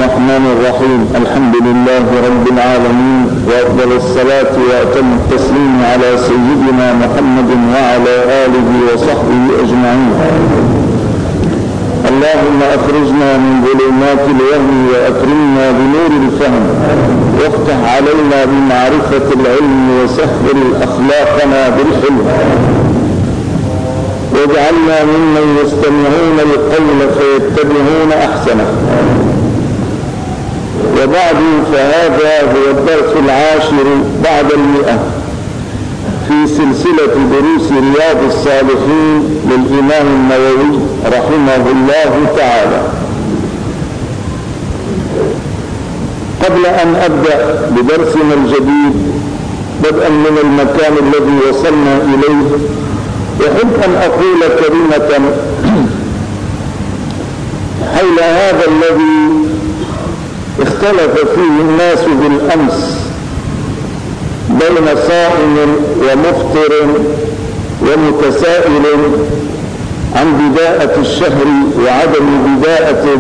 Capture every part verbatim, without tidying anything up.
الرحمن الرحيم. الحمد لله رب العالمين، وأفضل الصلاة وأتم التسليم على سيدنا محمد وعلى آله وصحبه أجمعين. اللهم أخرجنا من ظلمات الوهم وأكرمنا بنور الفهم، وافتح علينا بمعرفة العلم وسهل أخلاقنا بالحلم، واجعلنا ممن يستمعون القول فيتبعون أحسنه. وبعد، فهذا هو الدرس العاشر بعد المئة في سلسلة دروس رياض الصالحين للإمام النووي رحمه الله تعالى. قبل أن أبدأ بدرسنا الجديد بدءا من المكان الذي وصلنا إليه، أحب أن أقول كلمة حول هذا الذي اختلف فيه الناس بالأمس بين صائم ومفطر ومتسائل عن بداءة الشهر وعدم بداءته.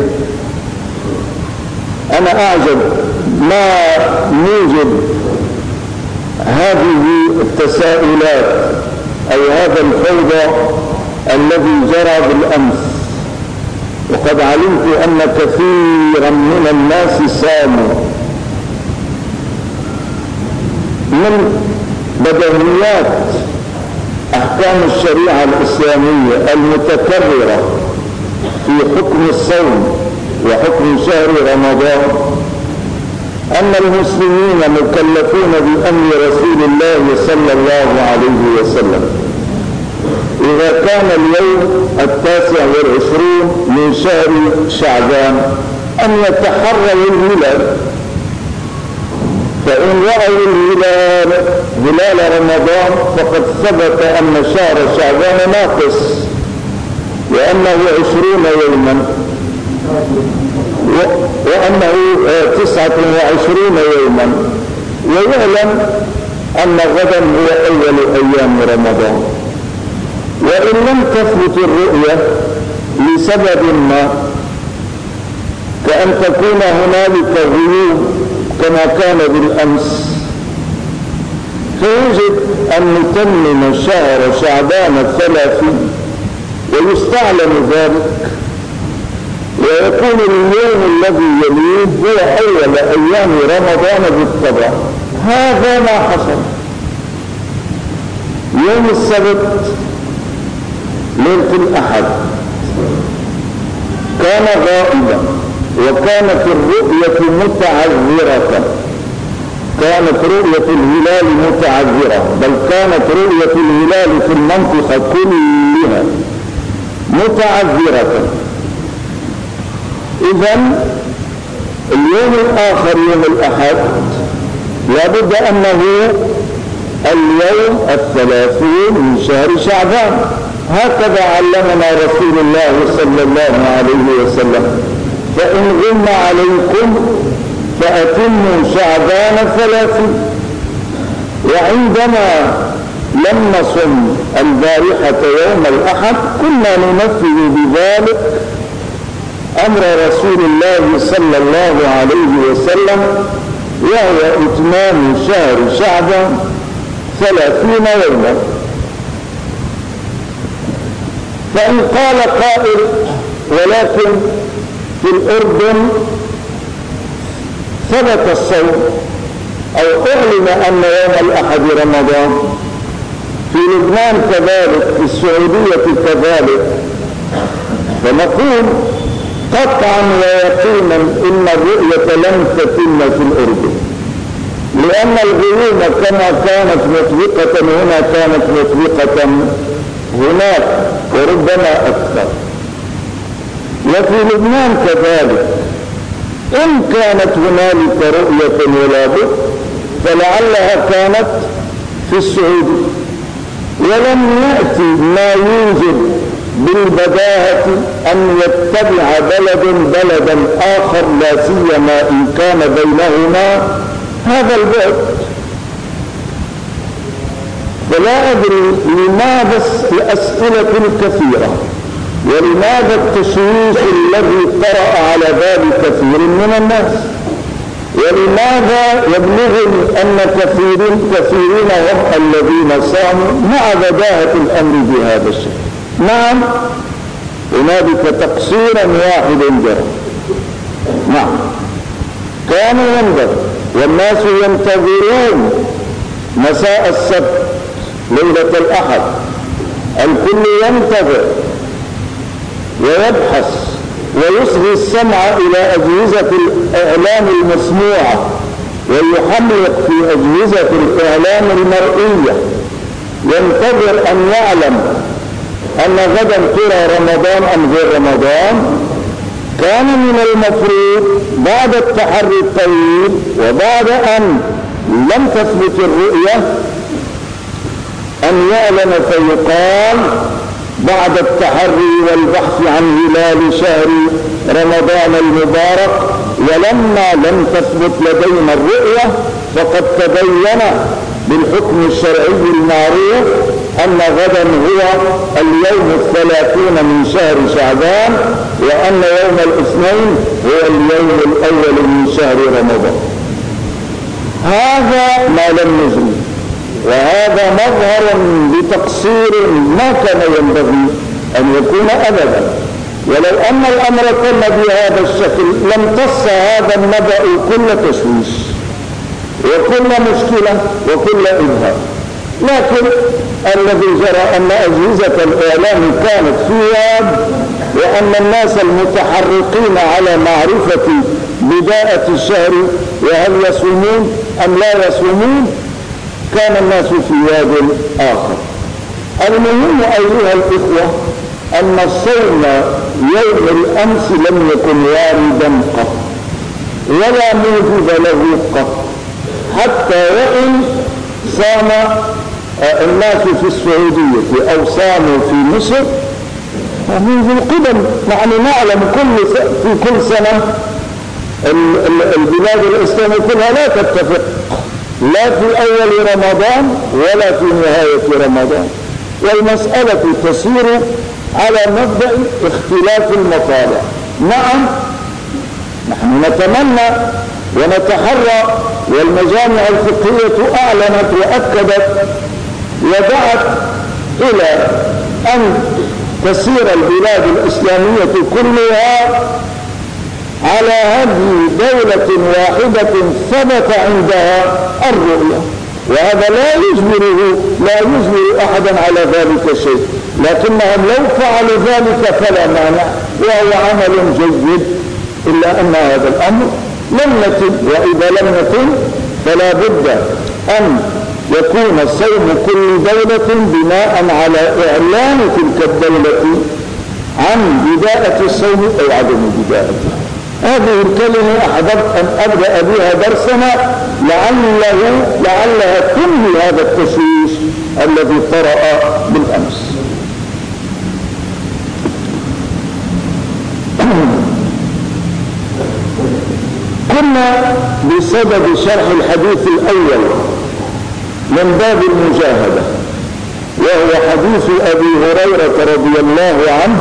أنا أعجب ما نوجد هذه التساؤلات أو هذا الفوضى الذي جرى بالأمس، وقد علمت أن كثيرا من الناس صاموا. من بديهيات أحكام الشريعة الإسلامية المتكررة في حكم الصوم وحكم شهر رمضان أن المسلمين مكلفون بأمر رسول الله صلى الله عليه وسلم إذا كان اليوم التاسع والعشرون من شهر شعبان أن يتحروا الهلال، فإن رأوا الهلال هلال رمضان فقد ثبت أن شهر شعبان ناقص وأنه عشرون يوما وأنه تسعة وعشرون يوما، ويعلم أن غدا هو أول أيام رمضان. وإن لم تثبت الرؤية لسبب ما، كأن تكون هنالك غيوب كما كان بالأمس، فيجب أن نتمم شهر شعبان الثلاثين ويستعلم ذلك، ويكون اليوم الذي يليه هو أول أيام رمضان بالطبع. هذا ما حصل. يوم السبت ليلة الأحد كان غائبا، وكانت الرؤية متعذرة، كانت رؤية الهلال متعذرة، بل كانت رؤية الهلال في المنطقة كلها متعذرة. إذن اليوم الآخر يوم الأحد لابد أنه اليوم الثلاثين من شهر شعبان. هكذا علمنا رسول الله صلى الله عليه وسلم: فإن غم عليكم فأتموا شعبان ثلاثين. وعندما لم نصم البارحة يوم الأحد كنا ننفذ بذلك أمر رسول الله صلى الله عليه وسلم، وهو إتمام شهر شعبان ثلاثين يوما. فإن قال قائل: ولكن في الأردن ثبت الصوم أو أعلن أن يوم الأحد رمضان، في لبنان كذلك، في السعودية كذلك، فنقول قطعا ويقينا إن الرؤية لم تتم في الأردن، لأن الغيوم كما كانت مطلقة هنا كانت مطلقة هناك وربما أكثر. وفي لبنان كذلك إن كانت هنالك رؤية ولا بد فلعلها كانت في السعودية، ولم يأتي ما يوجب بالبداهة أن يتبع بلد بلدا آخر، لا سيما إن كان بينهما هذا البعد. فلا أدري لماذا الأسئلة الكثيرة ولماذا التشويش الذي طرأ على بال كثير من الناس؟ ولماذا يبلغني أن كثيرين كثيرين هم الذين صاموا مع بداهة الأمر بهذا الشيء؟ نعم، هنالك تقصيرا واحد جرى. نعم، كان ينظر والناس ينتظرون مساء السبت ليلة الأحد، الكل ينتظر ويبحث ويصغي السمع إلى أجهزة الإعلام المسموعة ويحمق في أجهزة الإعلام المرئية، ينتظر أن يعلم أن غدا ترى رمضان أم غير رمضان. كان من المفروض بعد التحري الطويل وبعد أن لم تثبت الرؤية أن يعلن فيقال بعد التحري والبحث عن هلال شهر رمضان المبارك ولما لم تثبت لدينا الرؤية فقد تبين بالحكم الشرعي المعروف أن غدا هو اليوم الثلاثين من شهر شعبان وأن يوم الاثنين هو اليوم الأول من شهر رمضان. هذا ما لم نجري، وهذا مظهر بتقصير ما كان ينبغي أن يكون أبدا. ولو أن الأمر كان بهذا الشكل لم تص هذا النبأ كل تشويش وكل مشكلة وكل إبهام. لكن الذي جرى أن أجهزة الإعلام كانت في يد، وأن الناس المتحرقين على معرفة بداية الشهر وهل يصومون أم لا يصومون كان الناس في يد آخر. المهم أيها الإخوة أن الصوم يوم الأمس لم يكن واردا قط ولا موجب له قط، حتى وإن صام الناس في السعودية أو صاموا في مصر منذ القدم. يعني نعلم كل في كل سنة البلاد الإسلامية كلها لا تتفق لا في أول رمضان ولا في نهاية رمضان، والمسألة تسير على مبدأ اختلاف المطالع. نعم، نحن نتمنى ونتحرى، والمجامع الفقهية أعلنت وأكدت ودعت إلى أن تسير البلاد الإسلامية كلها على هذه دولة واحدة ثبت عندها الرؤية، وهذا لا يجبره لا يجبر أحدا على ذلك شيء، لكنهم لو فعلوا ذلك فلا مانع وهو عمل جيد، إلا أن هذا الأمر لم يتم، وإذا لم يتم فلا بد أن يكون صوم كل دولة بناء على إعلان تلك الدولة عن بداية الصوم أو عدم بدايته. هذه الكلمة أحببت أن أبدأ بها درسنا لعله لعلها تنهي هذا التشويش الذي طرأ بالأمس. كنا بسبب شرح الحديث الأول من باب المجاهدة، وهو حديث أبي هريرة رضي الله عنه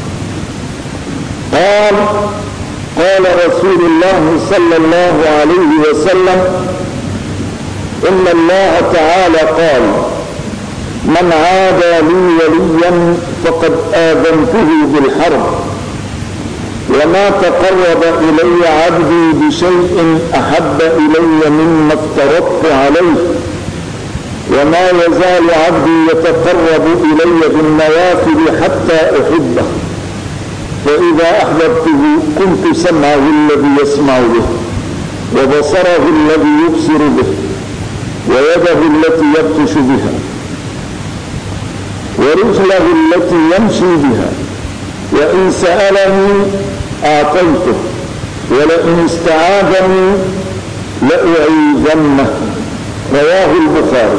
قال: قال رسول الله صلى الله عليه وسلم: إن الله تعالى قال: من عادى لي وليا فقد آذنته بالحرب، وما تقرب إلي عبدي بشيء أحب إلي مما افترضت عليه، وما يزال عبدي يتقرب إلي بالنوافل حتى أحبه، فإذا أحببته كنت سمعه الذي يسمع به، وبصره الذي يبصر به، ويده التي يبطش بها، ورجله التي يمشي بها، وإن سألني أعطيته، ولئن استعاذني لأعيذنه. رواه البخاري.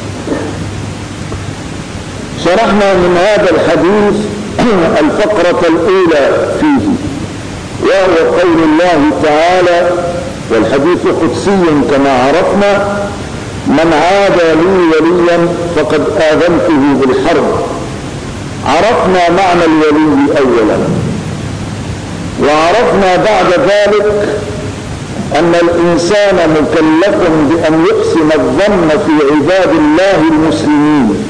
شرحنا من هذا الحديث الفقرة الأولى فيه، وهو قول الله تعالى، والحديث قدسي كما عرفنا: من عادى لي وليا فقد آذنته بالحرب. عرفنا معنى الولي أولا، وعرفنا بعد ذلك أن الإنسان مكلف بأن يحسن الظن في عباد الله المسلمين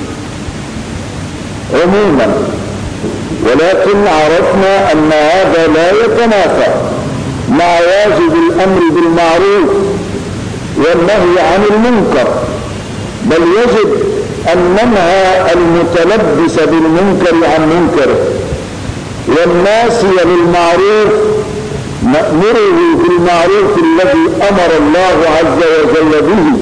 عموما، ولكن عرفنا أن هذا لا يتنافى مع واجب الأمر بالمعروف والنهي عن المنكر، بل يجب أن ننهى المتلبس بالمنكر عن منكره، والناسي للمعروف نأمره بالمعروف الذي أمر الله عز وجل به،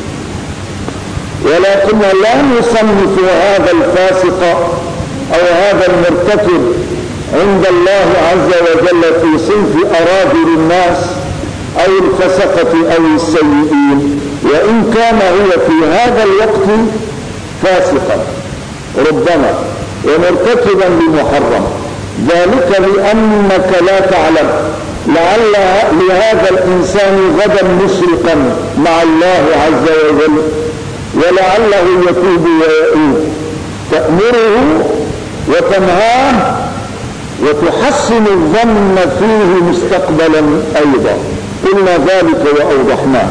ولكن لا نصنف هذا الفاسق أو هذا المرتكب عند الله عز وجل في صنف أراذل الناس أو الفسقة أو السيئين، وإن كان هو في هذا الوقت فاسقا ربما ومرتكبا لمحرم، ذلك لأنك لا تعلم لعل لهذا الإنسان غدا مشرقا مع الله عز وجل، ولعله يتوب ويؤوب، تأمره وتنهاه وتحسن الظن فيه مستقبلا أيضا. قلنا ذلك وأوضحناه،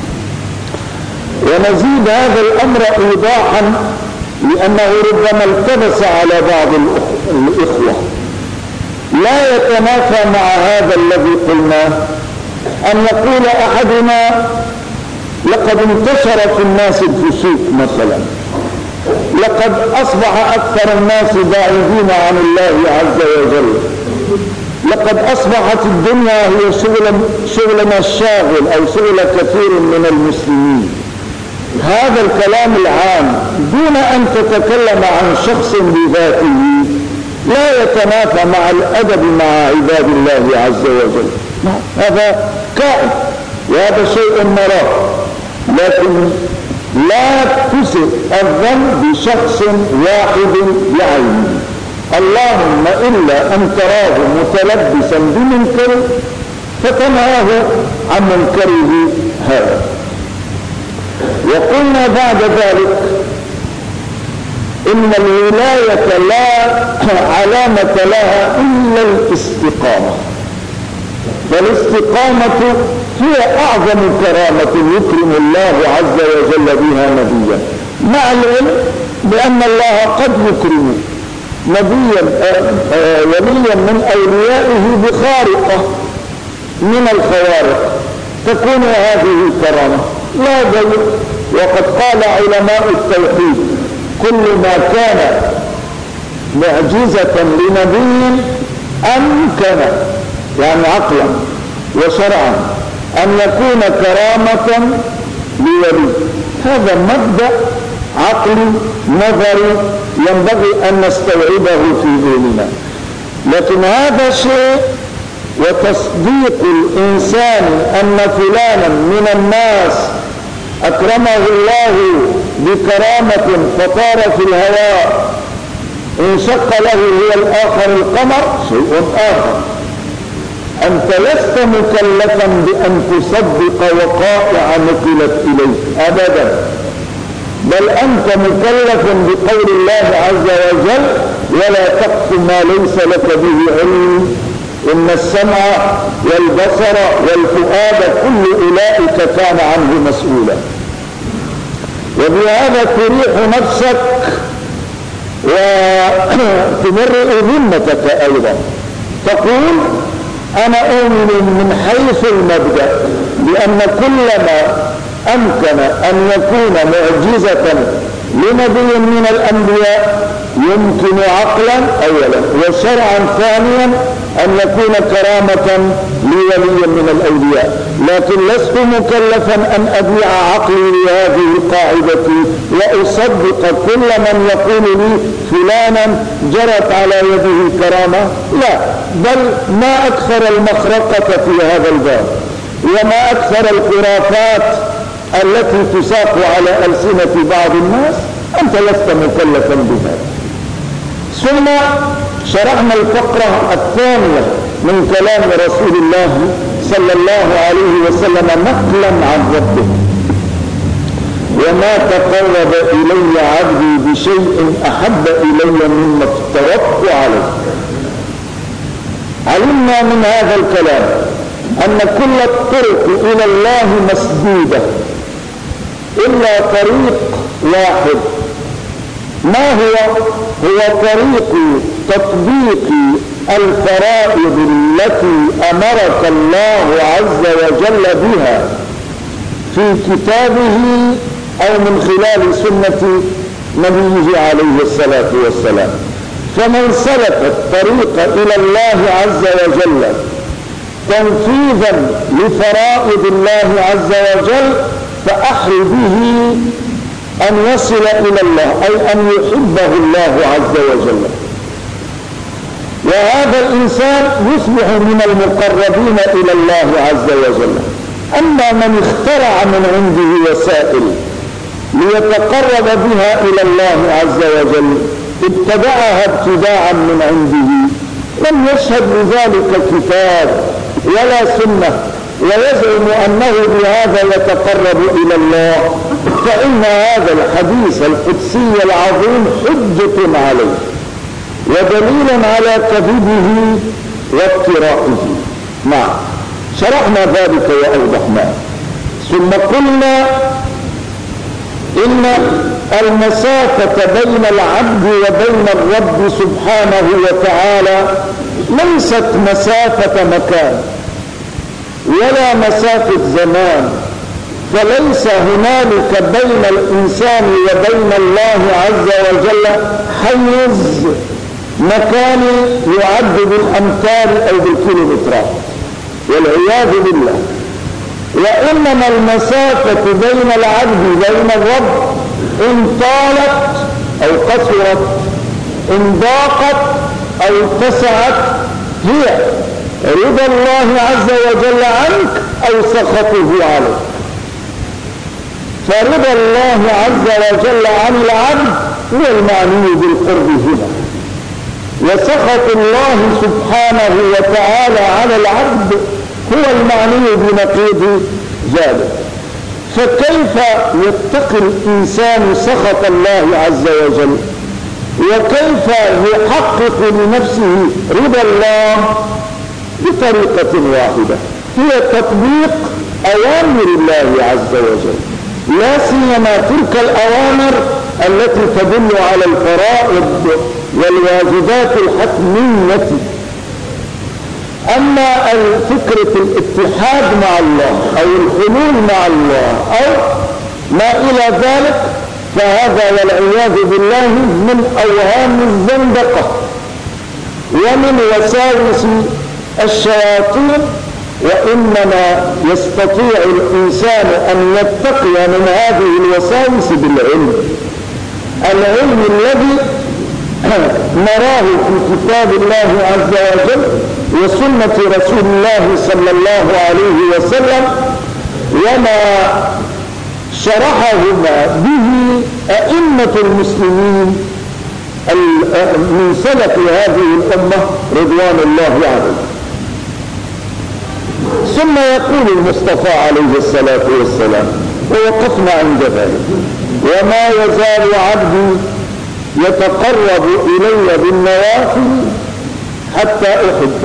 ونزيد هذا الأمر إيضاحا لأنه ربما التبس على بعض الإخوة. لا يتنافى مع هذا الذي قلناه أن يقول أحدنا لقد انتشر في الناس الفسوق مثلا، لقد أصبح أكثر الناس بعيدين عن الله عز وجل، لقد أصبحت الدنيا هي شغل شغلنا الشاغل أو شغل كثير من المسلمين. هذا الكلام العام دون أن تتكلم عن شخص بذاته لا يتنافى مع الأدب مع عباد الله عز وجل، هذا كائن وهذا شيء نراه، لكن لا تسئ الظن بشخص واحد بعينه، اللهم إلا أن تراه متلبسا بمنكر فتنهاه عن منكره هذا. وقلنا بعد ذلك إن الولاية لا علامة لها إلا الاستقامة، فالاستقامة هي أعظم كرامة يكرم الله عز وجل بها نبيا، مع العلم بأن الله قد يكرم نبيا وليا من أوليائه بخارقة من الخوارق تكون هذه كرامة لا بل. وقد قال علماء التوحيد كل ما كان معجزة لنبي أمكن يعني عقلا وشرعا أن يكون كرامة لولي، هذا مبدأ عقلي نظري ينبغي أن نستوعبه في ذهننا. لكن هذا شيء، وتصديق الإنسان أن فلانا من الناس أكرمه الله بكرامة فطار في الهواء انشق له هو الآخر القمر شيء آخر. أنت لست مكلفا بأن تصدق وقائع نقلت إليك أبدا، بل أنت مكلف بقول الله عز وجل ولا تقف ما ليس لك به علم إن السمع والبصر والفؤاد كل أولئك كان عنه مسؤولا. وبهذا تريح نفسك وتمرئ ذمتك أيضا، تقول أنا أؤمن من حيث المبدأ بأن كلما أمكن أن يكون معجزة لنبي من الأنبياء يمكن عقلا أولا وشرعا ثانيا أن يكون كرامة لولي من الأولياء، لكن لست مكلفا أن أبيع عقلي لهذه القاعدة وأصدق كل من يقول لي فلانا جرت على يده كرامة، لا، بل ما أكثر المخرقة في هذا الباب وما أكثر الخرافات التي تساق على ألسنة بعض الناس، أنت لست مكلفا بها. ثم شرحنا الفقرة الثانية من كلام رسول الله صلى الله عليه وسلم نقلا عن ربه، وما تقرب إلي عبدي بشيء أحب إلي مما افترضت عليه. علمنا من هذا الكلام أن كل الطرق إلى الله مسدودة إلا طريق واحد. ما هو؟ هو طريق تطبيق الفرائض التي أمرك الله عز وجل بها في كتابه أو من خلال سنة نبيه عليه الصلاة والسلام. فمن سلك الطريق إلى الله عز وجل تنفيذا لفرائض الله عز وجل فأحر به أن يصل إلى الله، أي أن يحبه الله عز وجل، وهذا الإنسان يصبح من المقربين إلى الله عز وجل. أما من اخترع من عنده وسائل ليتقرب بها إلى الله عز وجل ابتدعها ابتداعا من عنده، لم يشهد بذلك كتاب ولا سنة ويزعم أنه بهذا يتقرب إلى الله، فإن هذا الحديث القدسي العظيم حجة عليه ودليل على كذبه وافترائه. نعم، شرحنا ذلك وأوضحناه. ثم قلنا إن المسافة بين العبد وبين الرب سبحانه وتعالى ليست مسافة مكان ولا مسافة زمان، فليس هنالك بين الإنسان وبين الله عز وجل حيز مكاني يعد بالأمتار أو بالكيلومترات والعياذ بالله. وإنما المسافة بين العبد وبين الرب إن طالت أو قصرت، إن ضاقت أو اتسعت، هي رضا الله عز وجل عنك أو سخطه عليك. فرضا الله عز وجل عن العبد هو المعني بالقرب هنا، وسخط الله سبحانه وتعالى على العبد هو المعني بنقيض ذلك. فكيف يتقي الإنسان سخط الله عز وجل، وكيف يحقق لنفسه رضا الله؟ بطريقة واحدة، هي تطبيق أوامر الله عز وجل، لا سيما تلك الأوامر التي تدل على الفرائض والواجبات الحتمية. أما فكرة الاتحاد مع الله أو الحلول مع الله أو ما إلى ذلك فهذا والعياذ بالله من أوهام الزندقة ومن وساوس الشياطين. وإنما يستطيع الإنسان أن يتقي من هذه الوساوس بالعلم، العلم الذي نراه في كتاب الله عز وجل وسنة رسول الله صلى الله عليه وسلم، وما شرحهما به أئمة المسلمين من سلف هذه الأمة رضوان الله عليهم. ثم يقول المصطفى عليه الصلاة والسلام، ووقفنا عند ذلك: وما يزال عبدي يتقرب إلي بالنوافل حتى أحبه،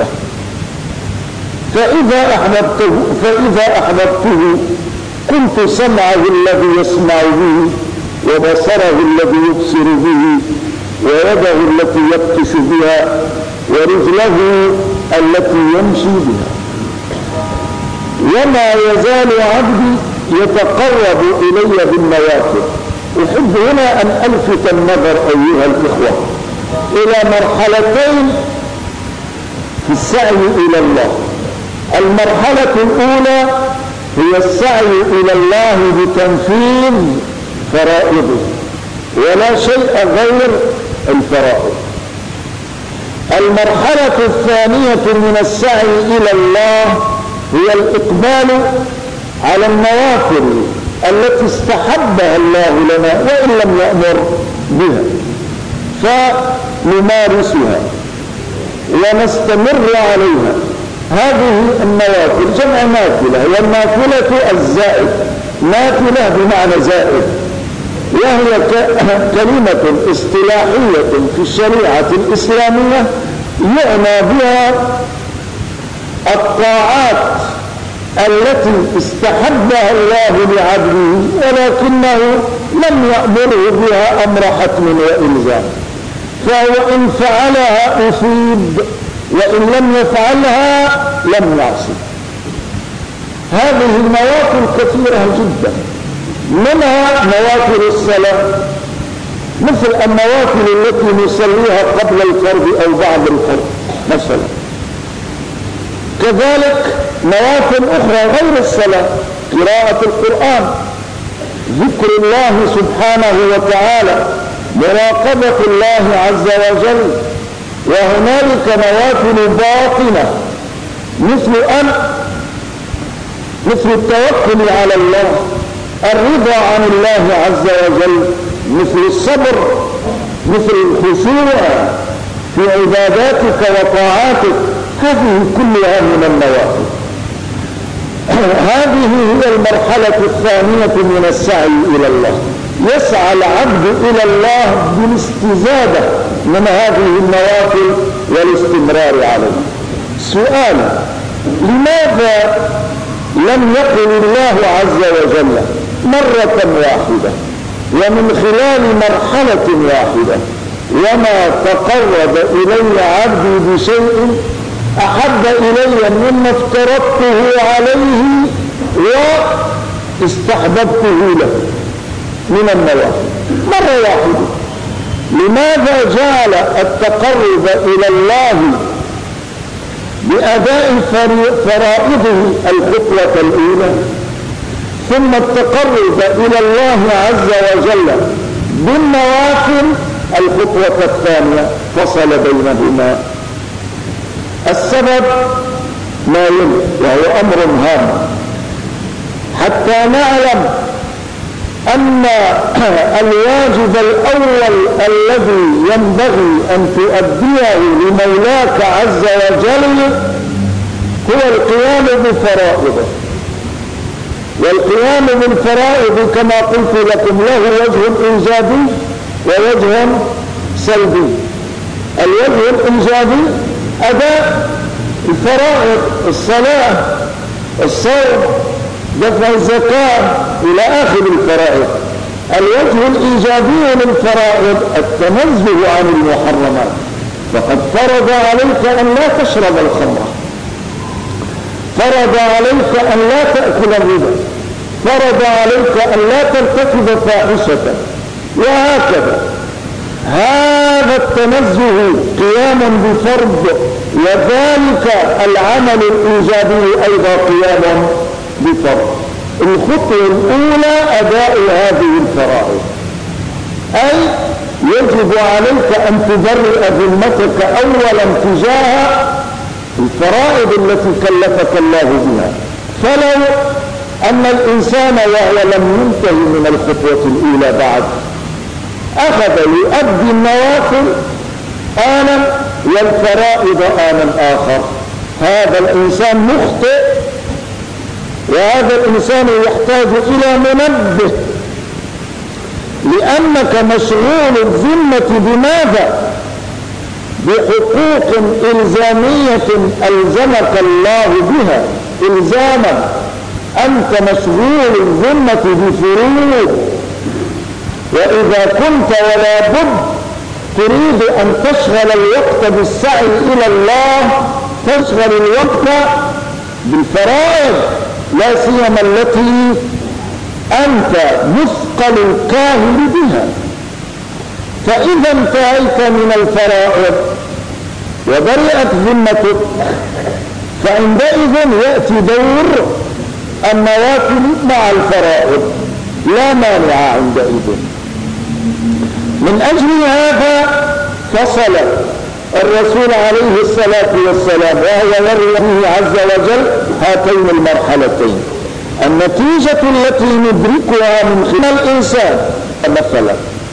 فإذا أحببته فإذا أحببته كنت سمعه الذي يسمع به، وبصره الذي يبصر به، ويده التي يبطش بها، ورجله التي يمشي بها. وما يزال عبدي يتقرب إلي بالنوافل. أحب هنا أن ألفت النظر أيها الإخوة إلى مرحلتين في السعي إلى الله. المرحلة الأولى هي السعي إلى الله بتنفيذ فرائضه ولا شيء غير الفرائض. المرحلة الثانية من السعي إلى الله هي الإقبال على النوافل التي استحبها الله لنا وإن لم يأمر بها، فنمارسها ونستمر عليها. هذه النوافل جمع نافلة، والنافلة الزائد، نافلة بمعنى زائد، وهي كلمة اصطلاحية في الشريعة الإسلامية يعنى بها الطاعات التي استحبها الله لعبده ولكنه لم يأمره بها أمر حتم وإلزام، فهو إن فعلها أثيب وإن لم يفعلها لم يعصي. هذه النوافل كثيرة جدا، منها نوافل الصلاة مثل النوافل التي نصليها قبل الفرض أو بعد الفرض مثلا. كذلك نوافل أخرى غير الصلاة، قراءة القرآن، ذكر الله سبحانه وتعالى، مراقبة الله عز وجل. وهنالك نوافل باطنة مثل أن مثل التوكل على الله، الرضا عن الله عز وجل، مثل الصبر، مثل الخشوع في عباداتك وطاعاتك. هذه كلها من النوافل. هذه هي المرحلة الثانية من السعي إلى الله. يسعى العبد إلى الله بالاستزادة من هذه النوافل والاستمرار عليها. سؤال: لماذا لم يقل الله عز وجل مرة واحدة ومن خلال مرحلة واحدة وما تقرب إلي عبدي بشيء أحب إلي مما افترضته عليه واستحببته له من النوافل مرة واحدة؟ لماذا جعل التقرب إلى الله بأداء فرائضه الخطوة الأولى، ثم التقرب إلى الله عز وجل بالنوافل الخطوة الثانية، فصل بينهما؟ السبب ما يلي وهو أمر هام حتى نعلم أن الواجب الأول الذي ينبغي أن تؤديه لمولاك عز وجل هو القيام بفرائضه. والقيام بالفرائض كما قلت لكم له وجه إيجابي ووجه سلبي. الوجه الإيجابي أداء الفرائض، الصلاة، الصوم، دفع الزكاة إلى آخر الفرائض. الوجه الإيجابي للفرائض التنزه عن المحرمات، فقد فرض عليك أن لا تشرب الخمر، فرض عليك أن لا تأكل الربا، فرض عليك أن لا ترتكب فاحشة، وهكذا. هذا التنزه قياما بفرض، وذلك العمل الإيجابي أيضا قياما بفرض. الخطوة الأولى أداء هذه الفرائض، أي يجب عليك أن تبرئ ذمتك أولا تجاه الفرائض التي كلفك الله بها. فلو أن الإنسان وهو لم ينتهي من الخطوة الأولى بعد أخذ يؤدي النوافل آنا والفرائض آنا آخر، هذا الإنسان مخطئ، وهذا الإنسان يحتاج إلى منبه، لأنك مشغول الذمة بماذا؟ بحقوق إلزامية ألزمك الله بها إلزاما. أنت مشغول الذمة بفروض، وإذا كنت ولا بد تريد أن تشغل الوقت بالسعي إلى الله، تشغل الوقت بالفرائض لا سيما التي أنت مثقل الكاهل بها. فإذا انتهيت من الفرائض وبرئت ذمتك، فعندئذ يأتي دور النوافل مع الفرائض، لا مانع عندئذ. من أجل هذا فصل الرسول عليه الصلاة والسلام وهو يروي عز وجل هاتين المرحلتين. النتيجة التي ندركها من خلال الإنسان، مثلا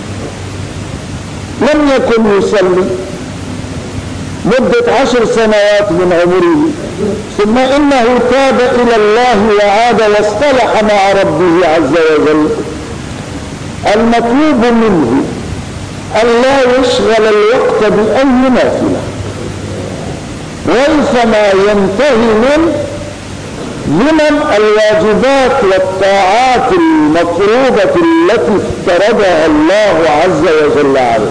لم يكن يصلي مدة عشر سنوات من عمره، ثم إنه تاب إلى الله وعاد واصطلح مع ربه عز وجل، المطلوب منه أن لا يشغل الوقت بأي نافلة، ريثما ينتهي من ضمن الواجبات والطاعات المفروضة التي افترضها الله عز وجل عليه.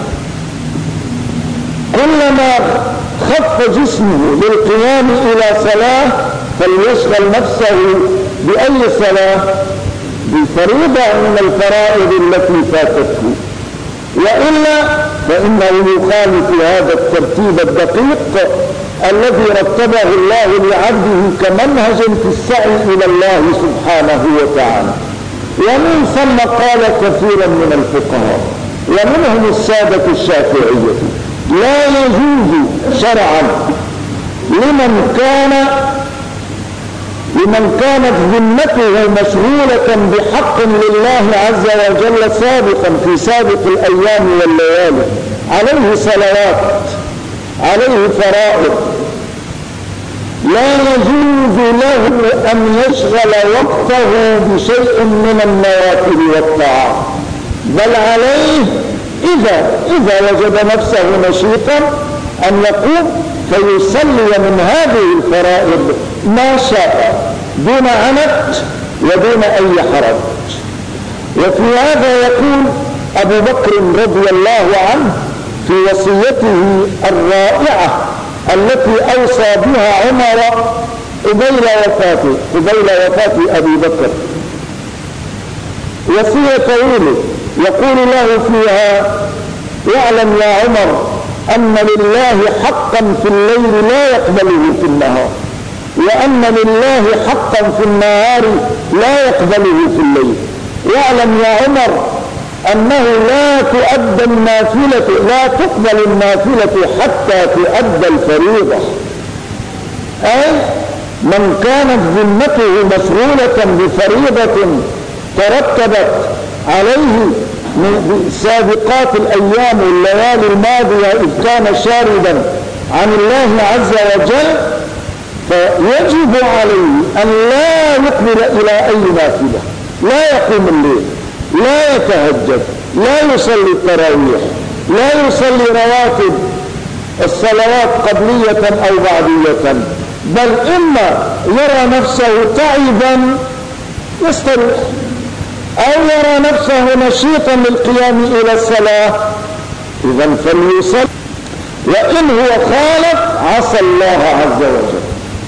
كلما خف جسمه للقيام إلى صلاة فليشغل نفسه بأي صلاة؟ بفريضة من الفرائض التي فاتته، وإلا فإنه يخالف هذا الترتيب الدقيق الذي رتبه الله لعبده كمنهج في السعي إلى الله سبحانه وتعالى. ومن ثم قال كثيرا من الفقهاء ومنهم السادة الشافعية: لا يجوز شرعا لمن كان لمن كانت ذمته مشغولة بحق لله عز وجل سابقا في سابق الأيام والليالي، عليه صلوات، عليه فرائض، لا يجوز له أن يشغل وقته بشيء من النوافل والطاعات، بل عليه إذا إذا وجد نفسه نشيطا أن يقوم فيصلي من هذه الفرائض ما شاء دون عنت ودون أي حرج. وفي هذا يقول أبو بكر رضي الله عنه في وصيته الرائعة التي أوصى بها عمر قبيل وفاته قبيل وفاة أبي بكر، وصية طويلة يقول له فيها: واعلم يا عمر أن لله حقا في الليل لا يقبله في النهار، وأن لله حقا في النهار لا يقبله في الليل. واعلم يا عمر أنه لا تؤدى النافلة لا تقبل النافلة حتى تؤدى الفريضة، أي من كانت ذمته مشغولة بفريضة ترتبت عليه من سابقات الأيام والليالي الماضية إذ كان شاردا عن الله عز وجل، فيجب عليه أن لا يقبل إلى أي نافلة، لا يقوم الليل، لا يتهجد، لا يصلي التراويح، لا يصلي رواتب الصلوات قبلية أو بعدية، بل إما يرى نفسه تعبا يستريح، أو يرى نفسه نشيطا للقيام إلى الصلاة إذن فليصلي، وإن هو خالف عصى الله عز وجل.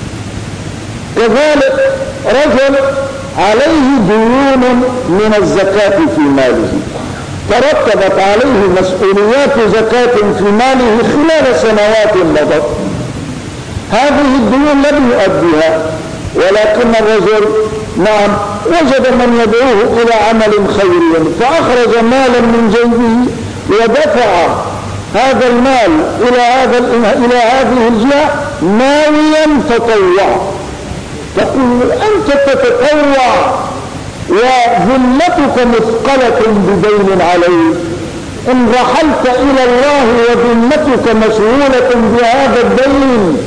كذلك رجل عليه ديون من الزكاة في ماله، ترتبت عليه مسؤوليات زكاة في ماله خلال سنوات مضت، هذه الديون لم يؤديها، ولكن الرجل نعم وجد من يدعوه إلى عمل خيري فأخرج مالا من جيبه ودفع هذا المال إلى هذا إلى هذه الجهة ناويا تطوع. تقول أنت تتطوع وذمتك مثقلة بدين عليك، إن رحلت إلى الله وذمتك مشغولة بهذا الدين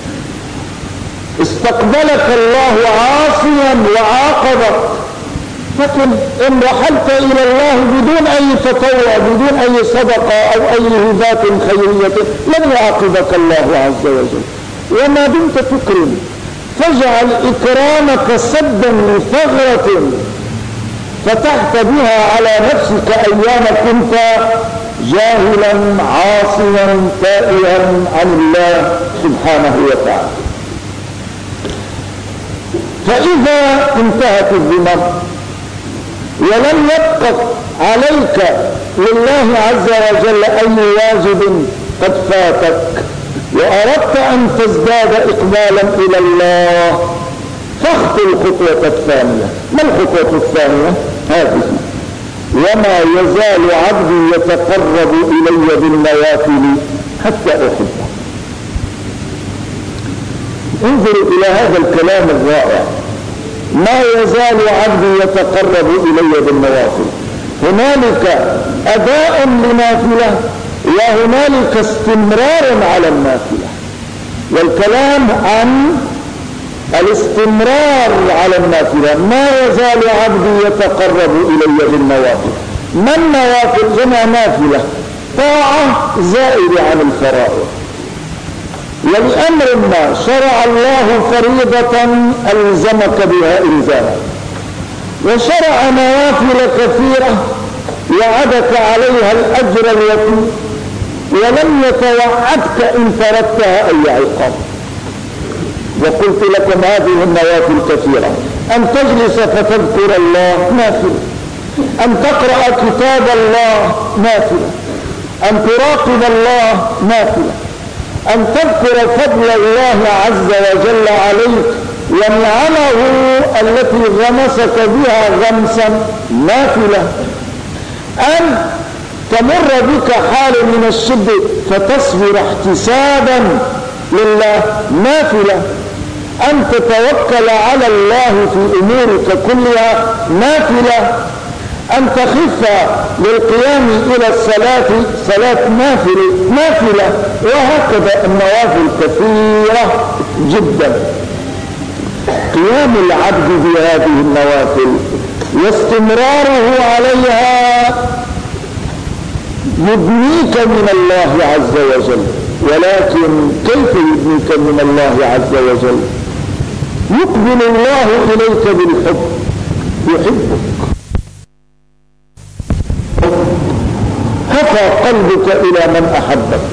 استقبلك الله عاصيا وعاقبك. لكن إن رحلت إلى الله بدون أي تطوع بدون أي صدقة أو أي هبات خيرية لن يعاقبك الله عز وجل. وما دمت تكرم فاجعل إكرامك سدا لثغرة فتحت بها على نفسك أيام كنت جاهلا عاصيا تائها عن الله سبحانه وتعالى. فإذا انتهت الذمم ولم يبقى عليك لله عز وجل أي واجب قد فاتك وأردت أن تزداد إقبالا إلى الله فاخطو الخطوة الثانية. ما الخطوة الثانية؟ هذه: وما يزال عبدي يتقرب إلي بالنوافل حتى أحبه. انظروا إلى هذا الكلام الرائع: ما يزال عبدي يتقرب إلي بالنوافل. هنالك أداء لنافلة وهنالك استمرار على النافلة، والكلام عن الاستمرار على النافلة. ما يزال عبدي يتقرب إلي بالنوافل، ما النوافل؟ هنا نافلة طاعة زائدة عن الفرائض. ولأمر ما شرع الله فريضة ألزمك بها إلزاما، وشرع نوافل كثيرة وعدك عليها الأجر الوفي، ولم يتوعدك إن تركتها أي عقاب. وقلت لكم هذه النوافل كثيرة: أن تجلس فتذكر الله نافلة، أن تقرأ كتاب الله نافلة، أن تراقب الله نافلة، أن تذكر فضل الله عز وجل عليك ونعمه التي غمسك بها غمسا نافلة، أن تمر بك حال من الشدة فتصبر احتسابا لله نافلة، أن تتوكل على الله في أمورك كلها نافلة، أن تخف للقيام إلى الصلاة صلاة نافلة نافلة، وهكذا النوافل كثيرة جدا. قيام العبد بهذه النوافل واستمراره عليها يبنيك من الله عز وجل. ولكن كيف يبنيك من الله عز وجل؟ يقبل الله إليك بالحب، يحبك، هفى قلبك إلى من أحبك،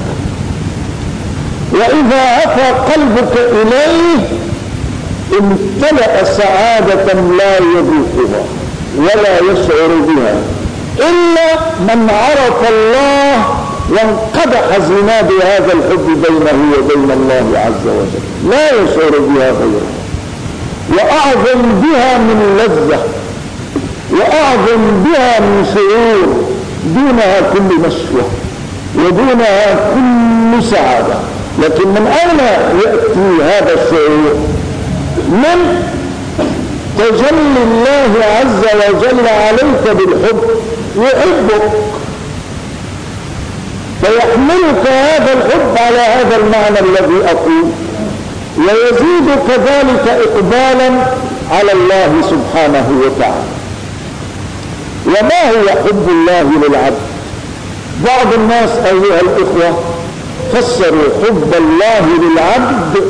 وإذا هفى قلبك إليه امتلأ سعادة لا يذوقها ولا يشعر بها إلا من عرف الله وانقدح زناد هذا الحب بينه وبين الله عز وجل، لا يشعر بها غيره. وأعظم بها من لذة، وأعظم بها من شعور، دونها كل نشوة ودونها كل سعادة. لكن من أين يأتي هذا الشعور؟ من تجلي الله عز وجل عليك بالحب، يحبك فيحملك هذا الحب على هذا المعنى الذي أقول، ويزيدك ذلك إقبالا على الله سبحانه وتعالى. وما هو حب الله للعبد؟ بعض الناس أيها الإخوة فسروا حب الله للعبد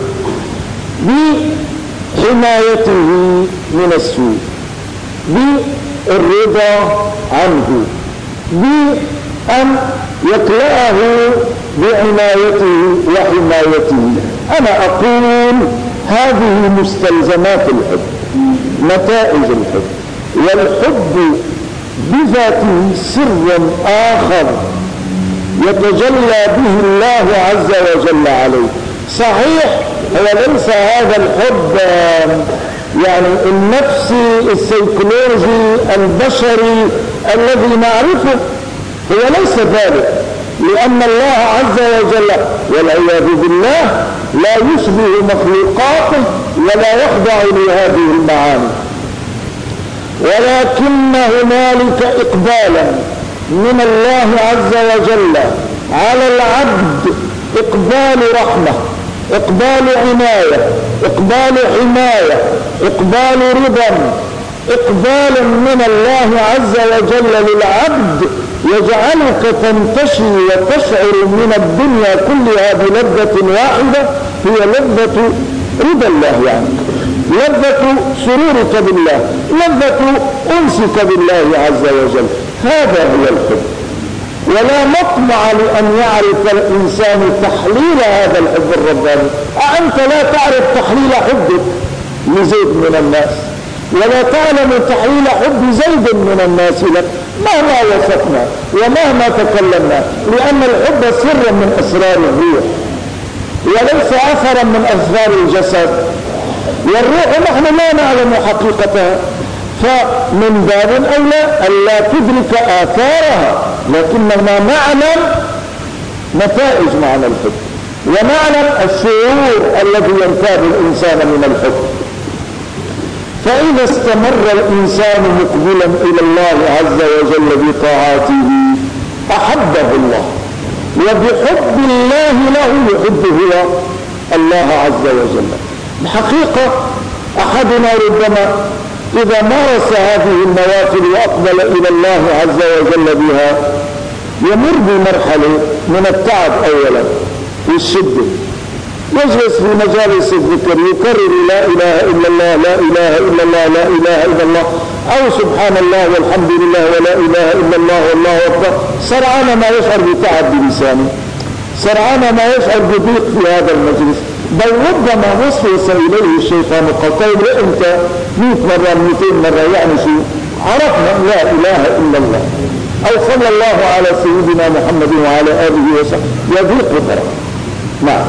بحمايته من السوء، بالرضا عنه، بأن يكلأه بعنايته وحمايته. أنا أقول هذه مستلزمات الحب، نتائج الحب. والحب بذاته سر آخر يتجلى به الله عز وجل عليه. صحيح هو ليس هذا الحب يعني النفسي السيكولوجي البشري الذي نعرفه، هو ليس ذلك، لأن الله عز وجل والعياذ بالله لا يشبه مخلوقاته ولا يخضع لهذه المعاني. ولكن هنالك إقبالا من الله عز وجل على العبد، إقبال رحمة، إقبال عناية، إقبال حماية، إقبال رضا، إقبال من الله عز وجل للعبد يجعلك تنتشي وتشعر من الدنيا كلها بلذة واحدة، هي لذة رضا الله، يعني لذة سرورك بالله، لذة أنسك بالله عز وجل. هذا هو الحب. ولا مطمع لأن يعرف الإنسان تحليل هذا الحب الرباني. أنت لا تعرف تحليل حبك لزيد من الناس، ولا تعلم تحليل حب زيد من الناس لك مهما وصفنا ومهما تكلمنا، لأن الحب سر من أسرار الروح وليس أثرا من أسرار الجسد. والروح نحن لا نعلم حقيقتها، فمن باب أولى ألا تدرك آثارها، لكننا نعلم نتائج معنى الحب، ونعلم الشعور الذي ينتاب الإنسان من الحب. فإذا استمر الإنسان مقبلا إلى الله عز وجل بطاعاته أحبه الله، وبحب الله له يحبه الله عز وجل. الحقيقة أحدنا ربما إذا مارس هذه النوافل وأقبل إلى الله عز وجل بها يمر بمرحلة من التعب أولا والشدة، يجلس في مجالس الذكر يكرر لا إله إلا الله لا إله إلا الله لا إله إلا الله، أو سبحان الله والحمد لله ولا إله إلا الله والله أكبر، سرعان ما يشعر بتعب بلسانه، سرعان ما يشعر بضيق في هذا المجلس، بل ربما وسوس إليه الشيطان وقال طيب أنت مئة مرة مئتين مرة يعني شو عرفنا لا إله إلا الله أو صلى الله على سيدنا محمد وعلى آله وصحبه، يضيق ضرر. نعم.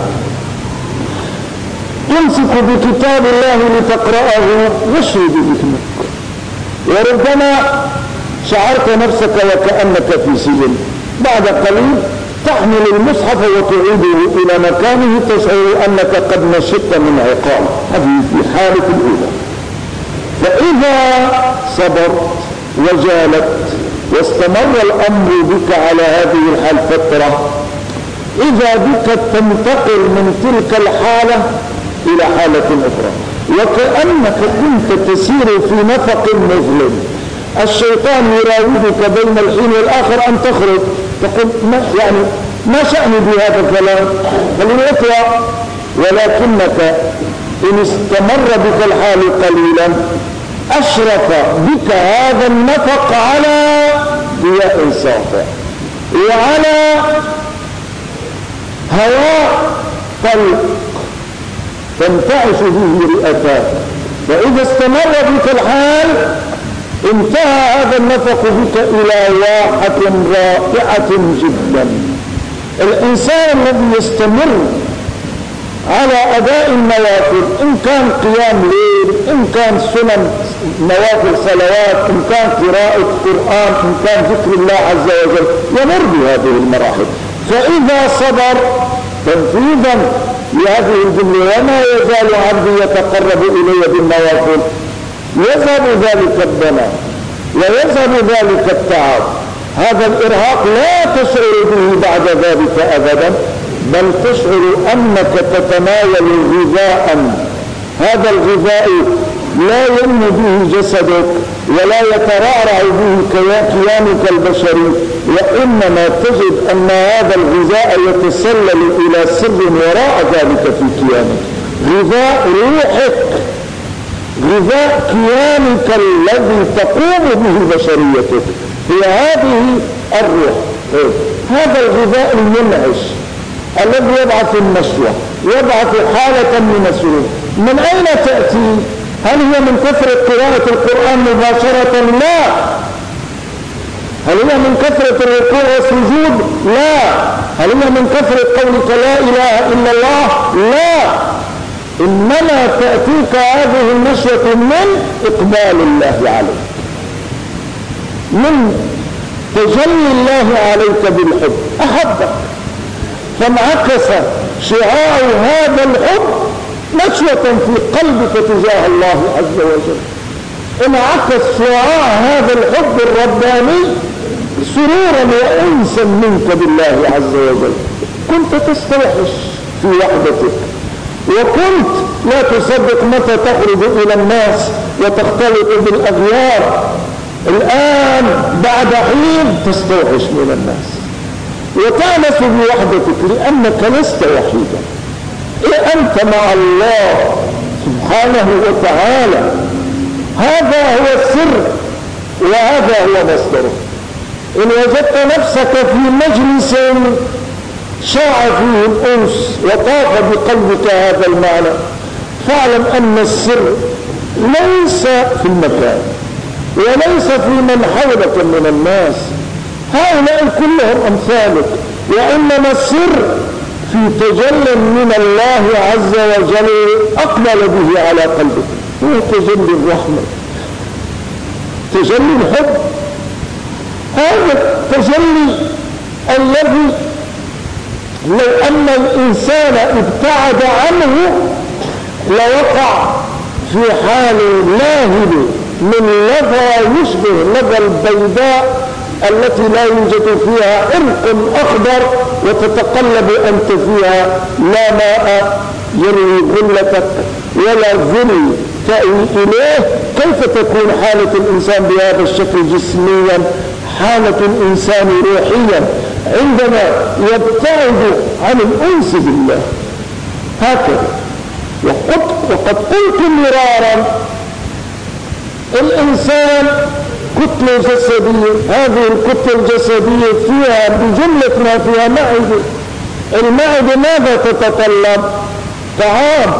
يمسك بكتاب الله لتقرأه يشرد إثمك، وربما شعرت نفسك وكأنك في سجن، بعد قليل تحمل المصحف وتعيده إلى مكانه تشعر أنك قد نشطت من عقاب. هذه في حالة الأولى. فإذا صبرت وجالت واستمر الأمر بك على هذه الحال فترة، إذا بك تنتقل من تلك الحالة إلى حالة أخرى، وكأنك كنت تسير في نفق مظلم، الشيطان يراودك بين الحين والآخر أن تخرج، تقول ما يعني ما شأني بهذا الكلام، خليني أقرأ، ولكنك إن استمر بك الحال قليلا أشرف بك هذا النفق على ضياء ساطع وعلى هواء طلق تنتعش به رئتاك، فإذا استمر بك الحال انتهى هذا النفق بك إلى واحة رائعة جدا. الإنسان الذي يستمر على أداء النوافل، إن كان قيام ليل، إن كان سنن نوافل صلوات، إن كان قراءة قرآن، إن كان ذكر الله عز وجل، يمر بهذه المراحل. فإذا صبر تنفيذا لهذه الجملة وما يزال عبدي يتقرب إلي بالنوافل، يذهب ذلك الدماء ويذهب ذلك التعب، هذا الإرهاق لا تشعر به بعد ذلك أبدا، بل تشعر أنك تتناول غذاء، هذا الغذاء لا ينمو به جسدك ولا يترعرع به كيانك البشري، وإنما تجد أن هذا الغذاء يتسلل إلى سر وراء ذلك في كيانك، غذاء روحك، غذاء كيانك الذي تقوم به بشريتك، هي هذه الروح، هذا الغذاء المنعش الذي يبعث النشوة، يبعث حالة من السرور. من أين تأتي؟ هل هي من كثرة قراءة القرآن مباشرة؟ لا. هل هي من كثرة الركوع والسجود؟ لا. هل هي من كثرة قولك لا إله إلا الله؟ لا. إنما تأتيك هذه النشوة من إقبال الله عليك، من تجلي الله عليك بالحب، أحبك فانعكس شعاع هذا الحب نشوة في قلبك تجاه الله عز وجل، انعكس شعاع هذا الحب الرباني سرورا وأنسا منك بالله عز وجل، كنت تستوحش في وحدتك، وكنت لا تصدق متى تخرج إلى الناس وتختلط بالأغيار، الآن بعد حين تستوحش من الناس وتأنس بوحدتك لأنك لست وحيدا، إيه أنت مع الله سبحانه وتعالى، هذا هو السر وهذا هو مصدره. إن وجدت نفسك في مجلس شاع فيه الأنس وطاف بقلبك هذا المعنى، فاعلم أن السر ليس في المكان وليس في من حولك من الناس، هؤلاء كلهم أمثالك، وإنما السر في تجل من الله عز وجل أقبل به على قلبك، هو تجلي الرحمة، تجلي الحب، هذا التجلي الذي لو أن الإنسان ابتعد عنه لوقع في حال لاهب من لظى يشبه لظى البيضاء التي لا يوجد فيها عرق أخضر وتتقلب أنت فيها، لا ماء يروي غلتك ولا ذل تأوي إليه. كيف تكون حالة الإنسان بهذا الشكل جسميا؟ حالة الإنسان روحيا عندما يبتعد عن الأنس بالله. هكذا. وقد, وقد قلت مرارا الإنسان كتلة جسدية، هذه الكتلة الجسدية فيها بجملة ما فيها معدة. المعدة ماذا تتطلب؟ طعام.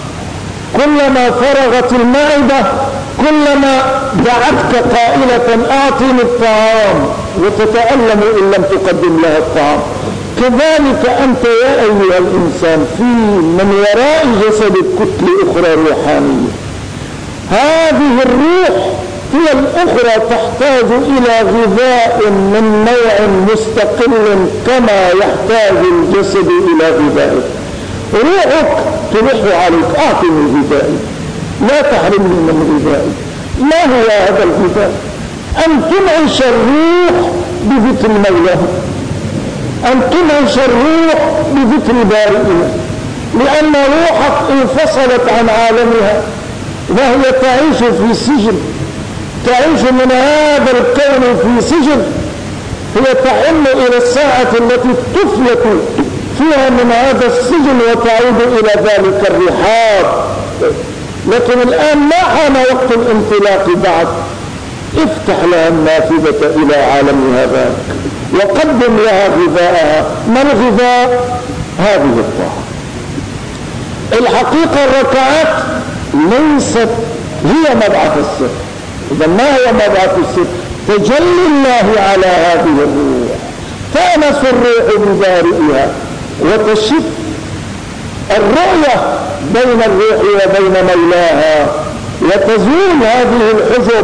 كلما فرغت المعدة كلما دعتك قائلة أعطني الطعام وتتألم إن لم تقدم لها الطعام. كذلك أنت يا أيها الإنسان في من وراء جسدك كتلة أخرى روحانية. هذه الروح هي الأخرى تحتاج إلى غذاء من نوع مستقل كما يحتاج الجسد إلى غذائه. روحك تلح عليك أعطني غذائي، لا تحرمني من غذائي. ما هو هذا الغذاء؟ أن تنعش الروح بذكر مولاه، أن تنعش الروح بذكر بارئها، لأن روحك انفصلت عن عالمها وهي تعيش في سجن، تعيش من هذا الكون في سجن. هي تعم إلى الساعة التي تفلت فيها من هذا السجن وتعود إلى ذلك الرحاب. لكن الآن ما حان وقت الانطلاق بعد. افتح لها النافذة إلى عالم هذاك وقدم لها غذاءها. ما الغذاء؟ هذه الطاعة. الحقيقة الركعات ليست هي مبعث السر. إذا ما هو مبعث السر؟ تجلي الله على هذه الروح، تأنس الروح ببارئها وتشف الرؤية بين الروح وبين مولاها، وتزول هذه الحجب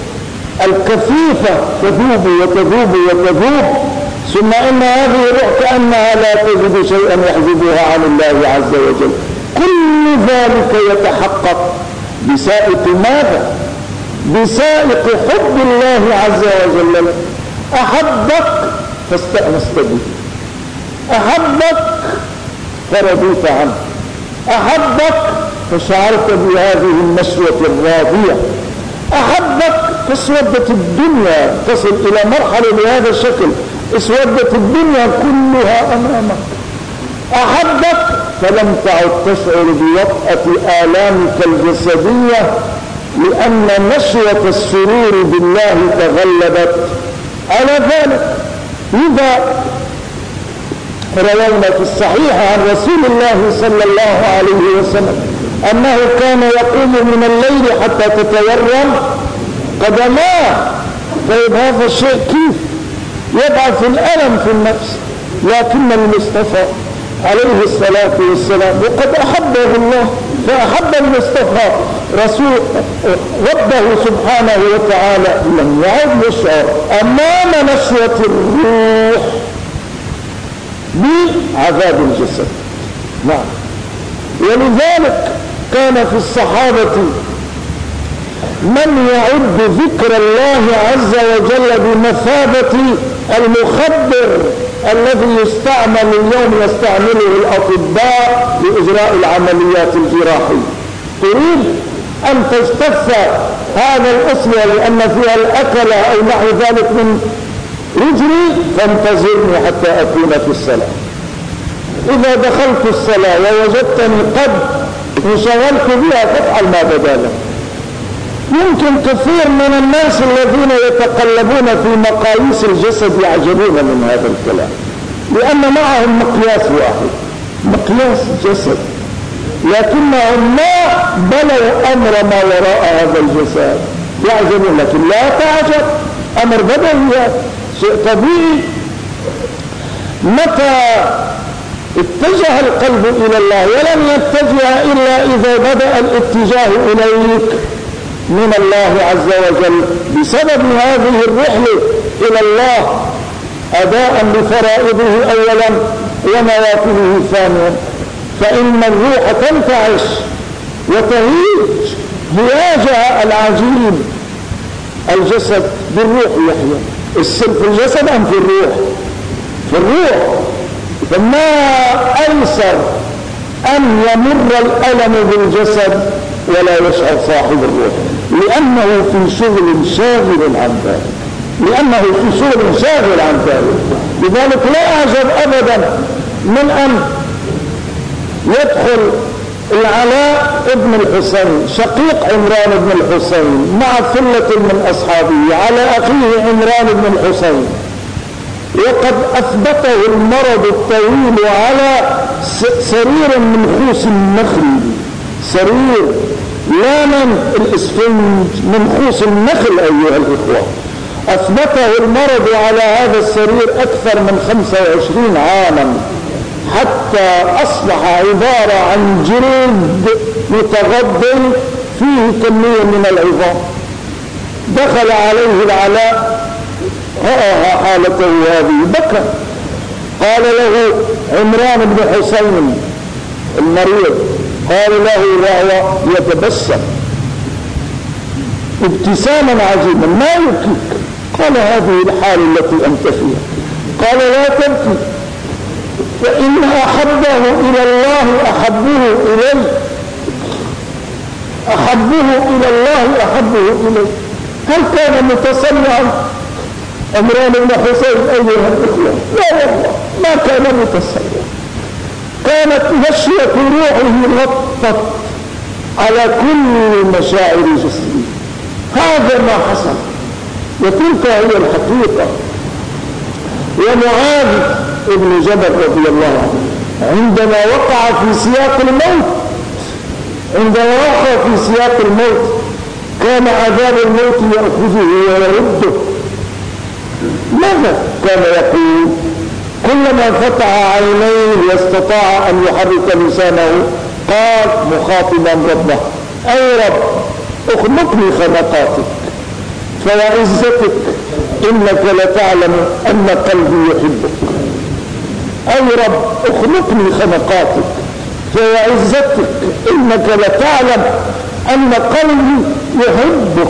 الكثيفة، تذوب وتذوب وتذوب. ثم إن هذه الروح كأنها لا تجد شيئا يحجبها عن الله عز وجل. كل ذلك يتحقق بسائق ماذا؟ بسائق حب الله عز وجل. أحبك فاستأنست به، أحبك فرضيت عنه، أحبك فشعرت بهذه النشوة الراضية، أحبك فاسودت الدنيا، تصل إلى مرحلة بهذا الشكل اسودت الدنيا كلها أمامك. أحبك فلم تعد تشعر بوطأة آلامك الجسدية، لأن نشوة السرور بالله تغلبت على ذلك. لذا روينا في الصحيح عن رسول الله صلى الله عليه وسلم أنه كان يقوم من الليل حتى تتورم قدماه. طيب هذا الشيء كيف يبعث الألم في النفس؟ لكن المصطفى عليه الصلاة والسلام وقد أحبه الله فأحب المصطفى رسول ربه سبحانه وتعالى لم يعد يشعر أمام نشوة الروح بعذاب الجسد. نعم. ولذلك كان في الصحابة من يعد ذكر الله عز وجل بمثابة المخدر الذي يستعمل اليوم يستعمله الأطباء لإجراء العمليات الجراحية. تريد أن تجتث هذا الأصبع لأن فيها الأكل أو نحو ذلك من رجلي، فانتظرني حتى أكون في الصلاة. إذا دخلت الصلاة ووجدتني قد انشغلت بها فافعل ما بدا لك. يمكن كثير من الناس الذين يتقلبون في مقاييس الجسد يعجبون من هذا الكلام، لأن معهم مقياس واحد، مقياس الجسد، لكنهم ما بلوا أمر ما وراء هذا الجسد. يعجبون، لكن لا تعجب، أمر بديهي، شيء طبيعي. متى اتجه القلب إلى الله، ولن يتجه إلا إذا بدأ الاتجاه إليك من الله عز وجل بسبب هذه الرحلة إلى الله، أداء لفرائضه أولا ونوافله ثانيا. فإن الروح تنتعش وتهيج هياجها العجيب. الجسد بالروح يحيى، السر في الجسد أم في الروح؟ في الروح. فما أيسر أن يمر الألم بالجسد ولا يشعر صاحب الروح، لأنه في شغل شاغل عن ذلك، لأنه في شغل شاغل عن ذلك. لذلك لا أعجب أبدا من أن يدخل العلاء ابن الحسين شقيق عمران بن الحسين مع ثلة من أصحابه على أخيه عمران بن الحسين، وقد أثبته المرض الطويل على سرير من خوص النخل، سرير لا من الإسفنج، من خوص النخل أيها الإخوة. أثبته المرض على هذا السرير أكثر من خمسة وعشرين عاما، حتى أصبح عبارة عن جلد متغضل فيه كمية من العظام. دخل عليه العلاء رأى حالته هذه بكى، قال له عمران بن حسين المريض، قال له وهو يتبسم ابتساما عجيبا، ما يبكيك؟ قال هذه الحال التي أنت فيها. قال لا تبكي، فإن أحبه إلى الله أحبه إلي، أحبه إلى الله أحبه إلي. هل كان متصنعا عمران بن حسين أيها الإخوة؟ لا والله ما كان متصنعا، كانت مشية روحه غطت على كل مشاعر جسده. هذا ما حصل، وتلك هي الحقيقة. ومعاذ ابن جبل رضي الله عنه عندما وقع في سياق الموت، عندما وقع في سياق الموت كان عذاب الموت يأخذه ويرده. ماذا كان يقول؟ كلما فتح عينيه واستطاع أن يحرك لسانه قال مخاطبا ربه: أي رب اخلقني خلقاتك فوعزتك إنك لتعلم أن قلبي يحبك. أي رب اخلقني خلقاتك فوعزتك إنك لتعلم أن قلبي يحبك.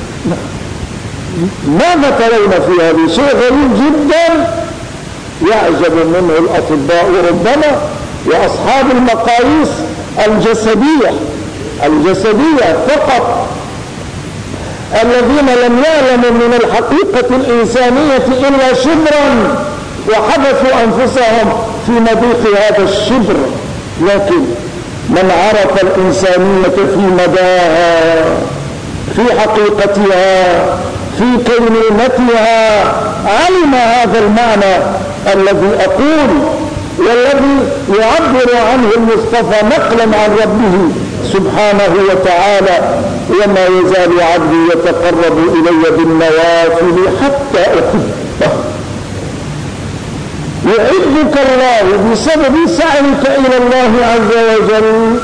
ماذا ترون في هذا؟ شيء غريب جدا يعجب منه الأطباء ربما وأصحاب المقاييس الجسدية الجسدية فقط، الذين لم يعلموا من الحقيقة الإنسانية إلا شبرا وحدثوا أنفسهم في مضيق هذا الشبر. لكن من عرف الإنسانية في مداها، في حقيقتها، في كلمتها، علم هذا المعنى الذي أقول والذي يعبر عنه المصطفى نقلا عن ربه سبحانه وتعالى: وما يزال عبدي يتقرب إلي بالنوافل حتى أحبه. يحبك الله بسبب سعيك إلى الله عز وجل،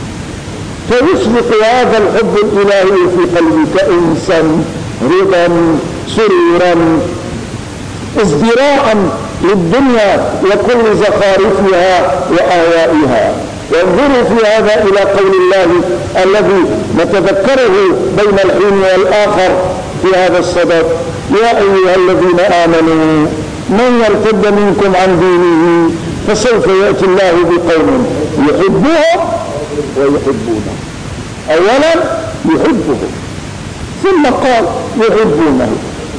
فيسبق هذا الحب الإلهي في قلبك إنسا رضا سرورا ازدراء للدنيا وكل زخارفها وآوائها. وانظروا في هذا إلى قول الله الذي نتذكره بين الحين والآخر في هذا الصدد: يا أيها الذين آمنوا من يرتد منكم عن دينه فسوف يأتي الله بقوم يحبهم ويحبونه. أولا يحبهم ثم قال يحبونه.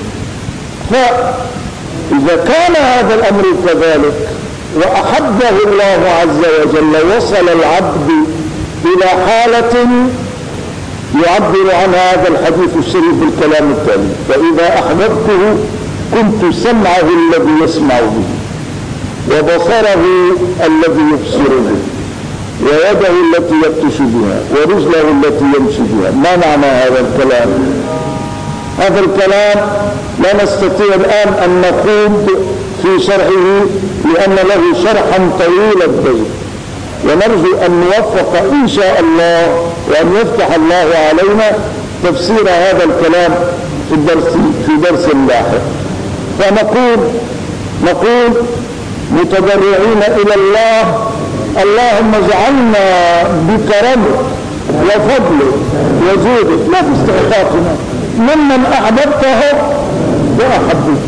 فإذا كان هذا الأمر كذلك وأحبه الله عز وجل وصل العبد إلى حالة يعبر عن هذا الحديث الشريف بالكلام التالي: فإذا أحببته كنت سمعه الذي يسمع به وبصره الذي يبصر به ويده التي يبطش بها ورجله التي يمشي بها. ما معنى هذا الكلام؟ هذا الكلام لا نستطيع الآن أن نخوض في شرحه لأن له شرحا طويل البيت، ونرجو أن نوفق إن شاء الله وأن يفتح الله علينا تفسير هذا الكلام في الدرس في درس لاحق. فنقول نقول متضرعين إلى الله: اللهم اجعلنا بكرمك وفضلك وجودك لا في استحقاقنا ممن أحببته وأحببته.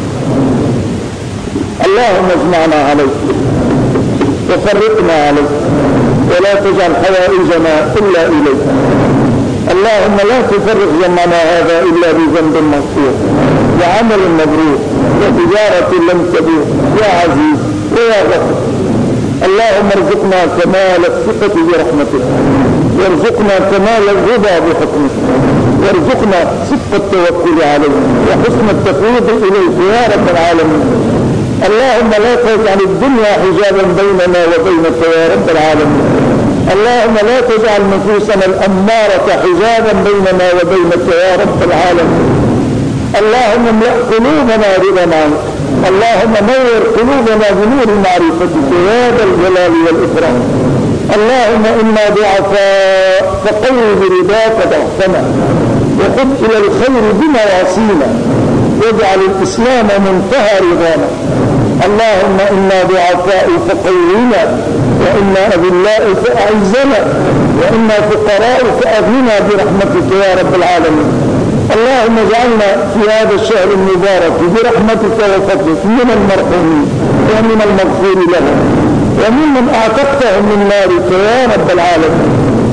اللهم اجمعنا عليك وفرقنا عليك ولا تجعل حوائجنا إلا إليك. اللهم لا تفرق جمعنا هذا إلا بذنب مغفور وعمل مبرور وتجارة لم تبور يا عزيز ويا غفور. اللهم ارزقنا كمال الثقة برحمتك، وارزقنا كمال الرضا بحكمك، وارزقنا صدق التوكل عليك وحسن التفويض إليك يا رب العالمين. اللهم لا تجعل الدنيا حجابا بيننا وبينك يا رب العالمين. اللهم لا تجعل نفوسنا الأمارة حجابا بيننا وبينك يا رب العالمين. اللهم املأ قلوبنا رضا عنك، اللهم نور قلوبنا بنور معرفتك يا ذا الجلال والإكرام. اللهم إنا ضعفاء فقوي برضاك ضعفنا، وخذ إلى الخير بنواصينا، واجعل الإسلام منتهى رضانا. اللهم إنا ضعفاء فقوينا، وإنا أذلاء فأعزنا، وإنا فقراء فأغننا برحمتك يا رب العالمين. اللهم اجعلنا في هذا الشهر المبارك برحمتك وفضلك من المرحومين ومن المغفور لهم وممن أعتقتهم من نارك يا رب العالمين.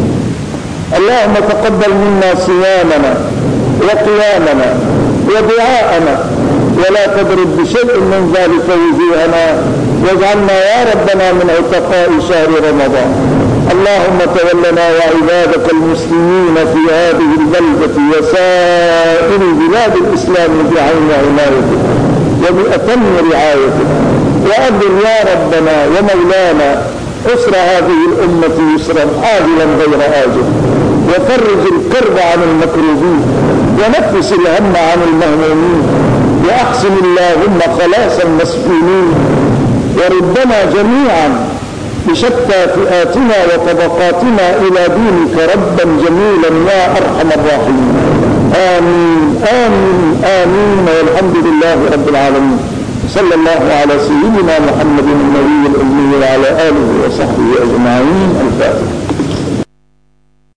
اللهم تقبل منا صيامنا وقيامنا ودعاءنا، ولا تضرب بشيء من ذلك وجوهنا، واجعلنا يا ربنا من عتقاء شهر رمضان. اللهم تولنا وعبادك المسلمين في هذه البلدة وسائر بلاد الإسلام بعين عنايتك وبأتم رعايتك، وأبدل يا ربنا ومولانا أسر هذه الأمة يسرا عاجلا غير آجل، وفرج الكرب عن المكروبين، ونفس الهم عن المهمومين، وأحسن اللهم خلاص المسكينين، وردنا جميعا بشتى فئاتنا وطبقاتنا إلى دينك ربا جميلا يا أرحم الراحمين. آمين آمين آمين، والحمد لله رب العالمين. صلى الله على سيدنا محمد النبي الأمي وعلى آله وصحبه أجمعين. الفاتحة.